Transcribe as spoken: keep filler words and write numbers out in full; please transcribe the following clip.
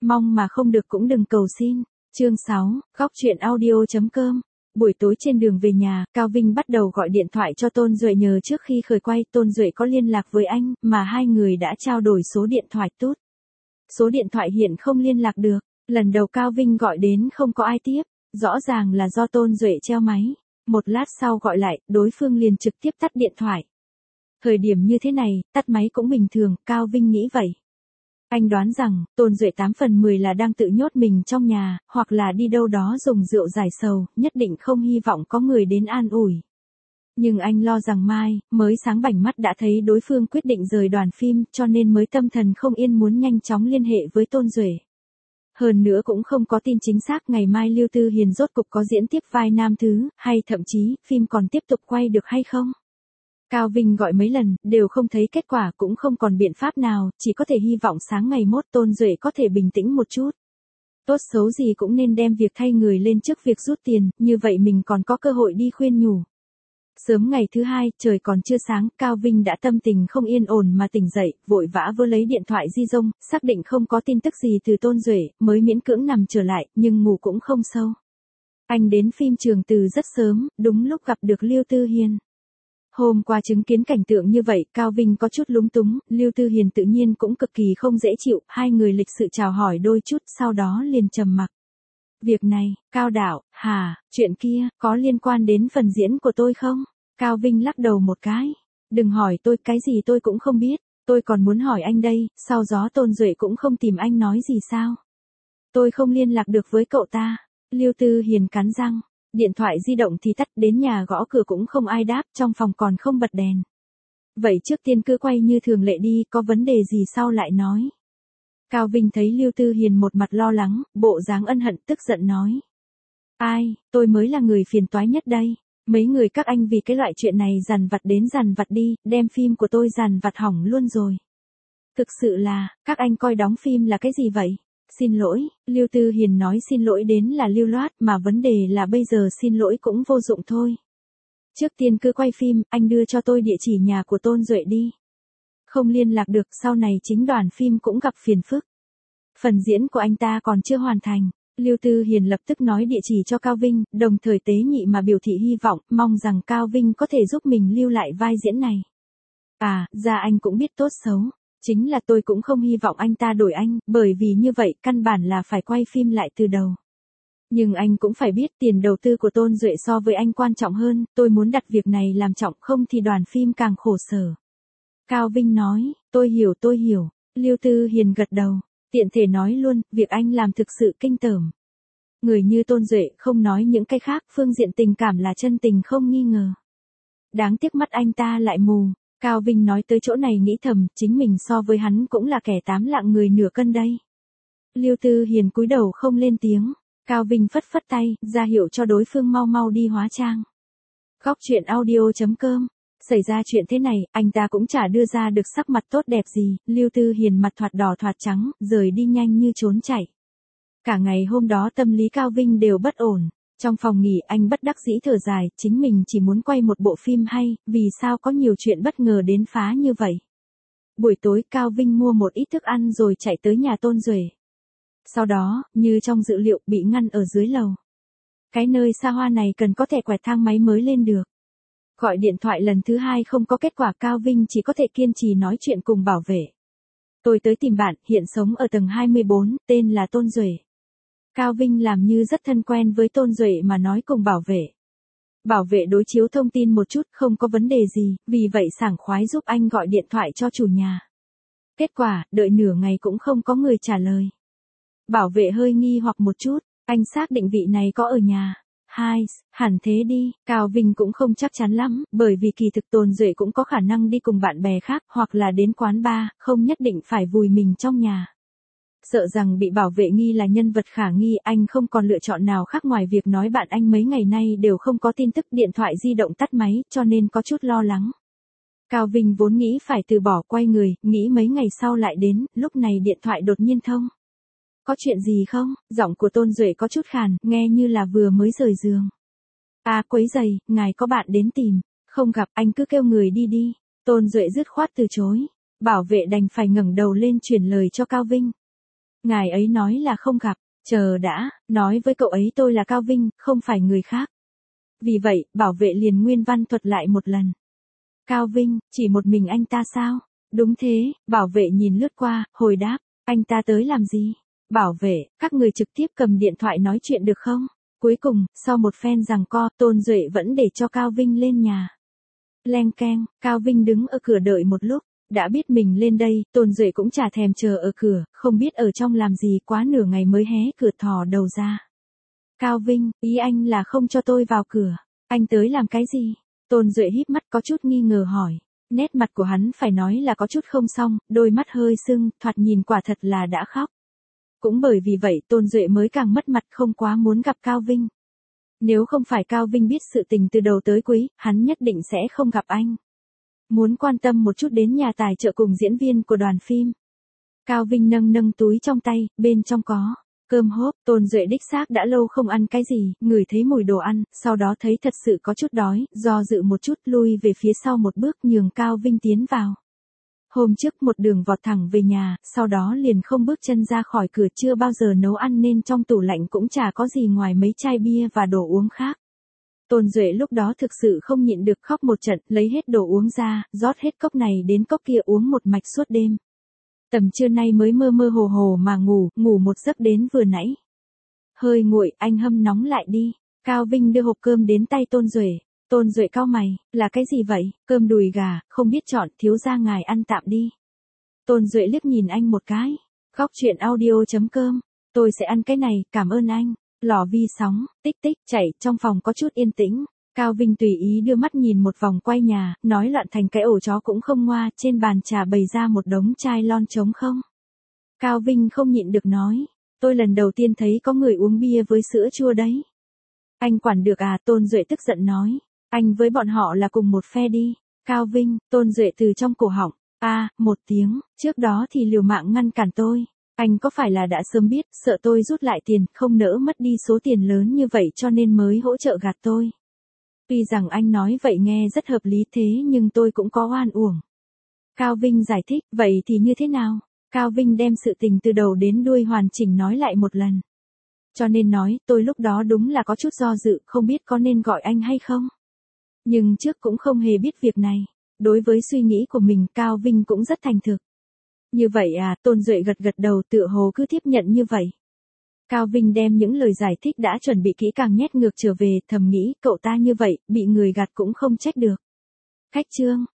mong mà không được cũng đừng cầu xin. Chương sáu, góc truyện audio chấm com. Buổi tối trên đường về nhà, Cao Vinh bắt đầu gọi điện thoại cho Tôn Duệ nhờ trước khi khởi quay Tôn Duệ có liên lạc với anh, mà hai người đã trao đổi số điện thoại tốt. Số điện thoại hiện không liên lạc được, lần đầu Cao Vinh gọi đến không có ai tiếp, rõ ràng là do Tôn Duệ treo máy. Một lát sau gọi lại, đối phương liền trực tiếp tắt điện thoại. Thời điểm như thế này, tắt máy cũng bình thường, Cao Vinh nghĩ vậy. Anh đoán rằng, Tôn Duệ tám phần mười là đang tự nhốt mình trong nhà, hoặc là đi đâu đó dùng rượu giải sầu, nhất định không hy vọng có người đến an ủi. Nhưng anh lo rằng mai, mới sáng bảnh mắt đã thấy đối phương quyết định rời đoàn phim, cho nên mới tâm thần không yên muốn nhanh chóng liên hệ với Tôn Duệ. Hơn nữa cũng không có tin chính xác ngày mai Lưu Tư Hiền rốt cục có diễn tiếp vai nam thứ, hay thậm chí, phim còn tiếp tục quay được hay không. Cao Vinh gọi mấy lần, đều không thấy kết quả, cũng không còn biện pháp nào, chỉ có thể hy vọng sáng ngày mốt Tôn Duệ có thể bình tĩnh một chút. Tốt xấu gì cũng nên đem việc thay người lên trước việc rút tiền, như vậy mình còn có cơ hội đi khuyên nhủ. Sớm ngày thứ hai, trời còn chưa sáng, Cao Vinh đã tâm tình không yên ổn mà tỉnh dậy, vội vã vơ lấy điện thoại di động, xác định không có tin tức gì từ Tôn Duệ, mới miễn cưỡng nằm trở lại, nhưng ngủ cũng không sâu. Anh đến phim trường từ rất sớm, đúng lúc gặp được Lưu Tư Hiền. Hôm qua chứng kiến cảnh tượng như vậy, Cao Vinh có chút lúng túng, Lưu Tư Hiền tự nhiên cũng cực kỳ không dễ chịu, hai người lịch sự chào hỏi đôi chút, sau đó liền trầm mặc. Việc này, Cao đạo, hả, chuyện kia, có liên quan đến phần diễn của tôi không? Cao Vinh lắc đầu một cái. Đừng hỏi tôi, cái gì tôi cũng không biết, tôi còn muốn hỏi anh đây, sau gió Tôn Duệ cũng không tìm anh nói gì sao? Tôi không liên lạc được với cậu ta. Lưu Tư Hiền cắn răng. Điện thoại di động thì tắt, đến nhà gõ cửa cũng không ai đáp, trong phòng còn không bật đèn. Vậy trước tiên cứ quay như thường lệ đi, có vấn đề gì sau lại nói. Cao Vinh thấy Lưu Tư Hiền một mặt lo lắng, bộ dáng ân hận, tức giận nói. Ai, tôi mới là người phiền toái nhất đây. Mấy người các anh vì cái loại chuyện này dằn vặt đến dằn vặt đi, đem phim của tôi dằn vặt hỏng luôn rồi. Thực sự là, các anh coi đóng phim là cái gì vậy? Xin lỗi, Lưu Tư Hiền nói xin lỗi đến là lưu loát, mà vấn đề là bây giờ xin lỗi cũng vô dụng thôi. Trước tiên cứ quay phim, anh đưa cho tôi địa chỉ nhà của Tôn Duệ đi. Không liên lạc được, sau này chính đoàn phim cũng gặp phiền phức. Phần diễn của anh ta còn chưa hoàn thành. Lưu Tư Hiền lập tức nói địa chỉ cho Cao Vinh, đồng thời tế nhị mà biểu thị hy vọng, mong rằng Cao Vinh có thể giúp mình lưu lại vai diễn này. À, ra anh cũng biết tốt xấu. Chính là tôi cũng không hy vọng anh ta đổi anh, bởi vì như vậy căn bản là phải quay phim lại từ đầu. Nhưng anh cũng phải biết tiền đầu tư của Tôn Duệ so với anh quan trọng hơn, tôi muốn đặt việc này làm trọng, không thì đoàn phim càng khổ sở. Cao Vinh nói, tôi hiểu tôi hiểu. Lưu Tư Hiền gật đầu, tiện thể nói luôn, việc anh làm thực sự kinh tởm. Người như Tôn Duệ không nói những cái khác, phương diện tình cảm là chân tình không nghi ngờ. Đáng tiếc mắt anh ta lại mù. Cao Vinh nói tới chỗ này nghĩ thầm, chính mình so với hắn cũng là kẻ tám lạng người nửa cân đây. Lưu Tư Hiền cúi đầu không lên tiếng, Cao Vinh phất phất tay, ra hiệu cho đối phương mau mau đi hóa trang. Góc truyện audio chấm com. Xảy ra chuyện thế này, anh ta cũng chả đưa ra được sắc mặt tốt đẹp gì, Lưu Tư Hiền mặt thoạt đỏ thoạt trắng, rời đi nhanh như trốn chạy. Cả ngày hôm đó tâm lý Cao Vinh đều bất ổn. Trong phòng nghỉ anh bất đắc dĩ thở dài, chính mình chỉ muốn quay một bộ phim hay, vì sao có nhiều chuyện bất ngờ đến phá như vậy. Buổi tối Cao Vinh mua một ít thức ăn rồi chạy tới nhà Tôn Duệ. Sau đó, như trong dự liệu, bị ngăn ở dưới lầu. Cái nơi xa hoa này cần có thể quẹt thang máy mới lên được. Gọi điện thoại lần thứ hai không có kết quả, Cao Vinh chỉ có thể kiên trì nói chuyện cùng bảo vệ. Tôi tới tìm bạn, hiện sống ở tầng hai mươi bốn, tên là Tôn Duệ. Cao Vinh làm như rất thân quen với Tôn Duệ mà nói cùng bảo vệ. Bảo vệ đối chiếu thông tin một chút, không có vấn đề gì, vì vậy sảng khoái giúp anh gọi điện thoại cho chủ nhà. Kết quả, đợi nửa ngày cũng không có người trả lời. Bảo vệ hơi nghi hoặc một chút, anh xác định vị này có ở nhà. Hai, hẳn thế đi, Cao Vinh cũng không chắc chắn lắm, bởi vì kỳ thực Tôn Duệ cũng có khả năng đi cùng bạn bè khác, hoặc là đến quán bar, không nhất định phải vùi mình trong nhà. Sợ rằng bị bảo vệ nghi là nhân vật khả nghi, anh không còn lựa chọn nào khác ngoài việc nói bạn anh mấy ngày nay đều không có tin tức, điện thoại di động tắt máy, cho nên có chút lo lắng. Cao Vinh vốn nghĩ phải từ bỏ quay người, nghĩ mấy ngày sau lại đến, lúc này điện thoại đột nhiên thông. Có chuyện gì không? Giọng của Tôn Duệ có chút khàn, nghe như là vừa mới rời giường. À, quấy giày, ngài có bạn đến tìm. Không gặp, anh cứ kêu người đi đi. Tôn Duệ dứt khoát từ chối. Bảo vệ đành phải ngẩng đầu lên truyền lời cho Cao Vinh. Ngài ấy nói là không gặp, chờ đã, nói với cậu ấy tôi là Cao Vinh, không phải người khác. Vì vậy, bảo vệ liền nguyên văn thuật lại một lần. Cao Vinh, chỉ một mình anh ta sao? Đúng thế, bảo vệ nhìn lướt qua, hồi đáp, anh ta tới làm gì? Bảo vệ, các người trực tiếp cầm điện thoại nói chuyện được không? Cuối cùng, sau một phen giằng co, Tôn Duệ vẫn để cho Cao Vinh lên nhà. Leng keng, Cao Vinh đứng ở cửa đợi một lúc, đã biết mình lên đây, Tôn Duệ cũng chả thèm chờ ở cửa, không biết ở trong làm gì, quá nửa ngày mới hé cửa thò đầu ra. Cao Vinh, ý anh là không cho tôi vào cửa, anh tới làm cái gì? Tôn Duệ híp mắt có chút nghi ngờ hỏi. Nét mặt của hắn phải nói là có chút không xong, đôi mắt hơi sưng, thoạt nhìn quả thật là đã khóc. Cũng bởi vì vậy Tôn Duệ mới càng mất mặt, không quá muốn gặp Cao Vinh. Nếu không phải Cao Vinh biết sự tình từ đầu tới cuối, hắn nhất định sẽ không gặp anh. Muốn quan tâm một chút đến nhà tài trợ cùng diễn viên của đoàn phim. Cao Vinh nâng nâng túi trong tay, bên trong có cơm hốp. Tôn Duệ đích xác đã lâu không ăn cái gì, ngửi thấy mùi đồ ăn, sau đó thấy thật sự có chút đói, do dự một chút lui về phía sau một bước nhường Cao Vinh tiến vào. Hôm trước một đường vọt thẳng về nhà, sau đó liền không bước chân ra khỏi cửa, chưa bao giờ nấu ăn nên trong tủ lạnh cũng chả có gì ngoài mấy chai bia và đồ uống khác. Tôn Duệ lúc đó thực sự không nhịn được khóc một trận, lấy hết đồ uống ra, rót hết cốc này đến cốc kia uống một mạch suốt đêm. Tầm trưa nay mới mơ mơ hồ hồ mà ngủ, ngủ một giấc đến vừa nãy. Hơi nguội, anh hâm nóng lại đi. Cao Vinh đưa hộp cơm đến tay Tôn Duệ. Tôn Duệ cau mày, là cái gì vậy? Cơm đùi gà, không biết chọn, thiếu gia ngài ăn tạm đi. Tôn Duệ liếc nhìn anh một cái. Góc chuyện audio chấm com, tôi sẽ ăn cái này, cảm ơn anh. Lò vi sóng, tích tích, chảy, trong phòng có chút yên tĩnh. Cao Vinh tùy ý đưa mắt nhìn một vòng quay nhà, nói loạn thành cái ổ chó cũng không ngoa, trên bàn trà bày ra một đống chai lon trống không. Cao Vinh không nhịn được nói, tôi lần đầu tiên thấy có người uống bia với sữa chua đấy. Anh quản được à? Tôn Duệ tức giận nói, anh với bọn họ là cùng một phe đi. Cao Vinh, Tôn Duệ từ trong cổ họng, a à, một tiếng, trước đó thì liều mạng ngăn cản tôi. Anh có phải là đã sớm biết, sợ tôi rút lại tiền, không nỡ mất đi số tiền lớn như vậy cho nên mới hỗ trợ gạt tôi. Tuy rằng anh nói vậy nghe rất hợp lý thế nhưng tôi cũng có oan uổng. Cao Vinh giải thích, vậy thì như thế nào? Cao Vinh đem sự tình từ đầu đến đuôi hoàn chỉnh nói lại một lần. Cho nên nói, tôi lúc đó đúng là có chút do dự, không biết có nên gọi anh hay không. Nhưng trước cũng không hề biết việc này. Đối với suy nghĩ của mình, Cao Vinh cũng rất thành thực. Như vậy à? Tôn Duệ gật gật đầu, tựa hồ cứ tiếp nhận như vậy. Cao Vinh đem những lời giải thích đã chuẩn bị kỹ càng nhét ngược trở về, thầm nghĩ, cậu ta như vậy, bị người gạt cũng không trách được. Khách trương,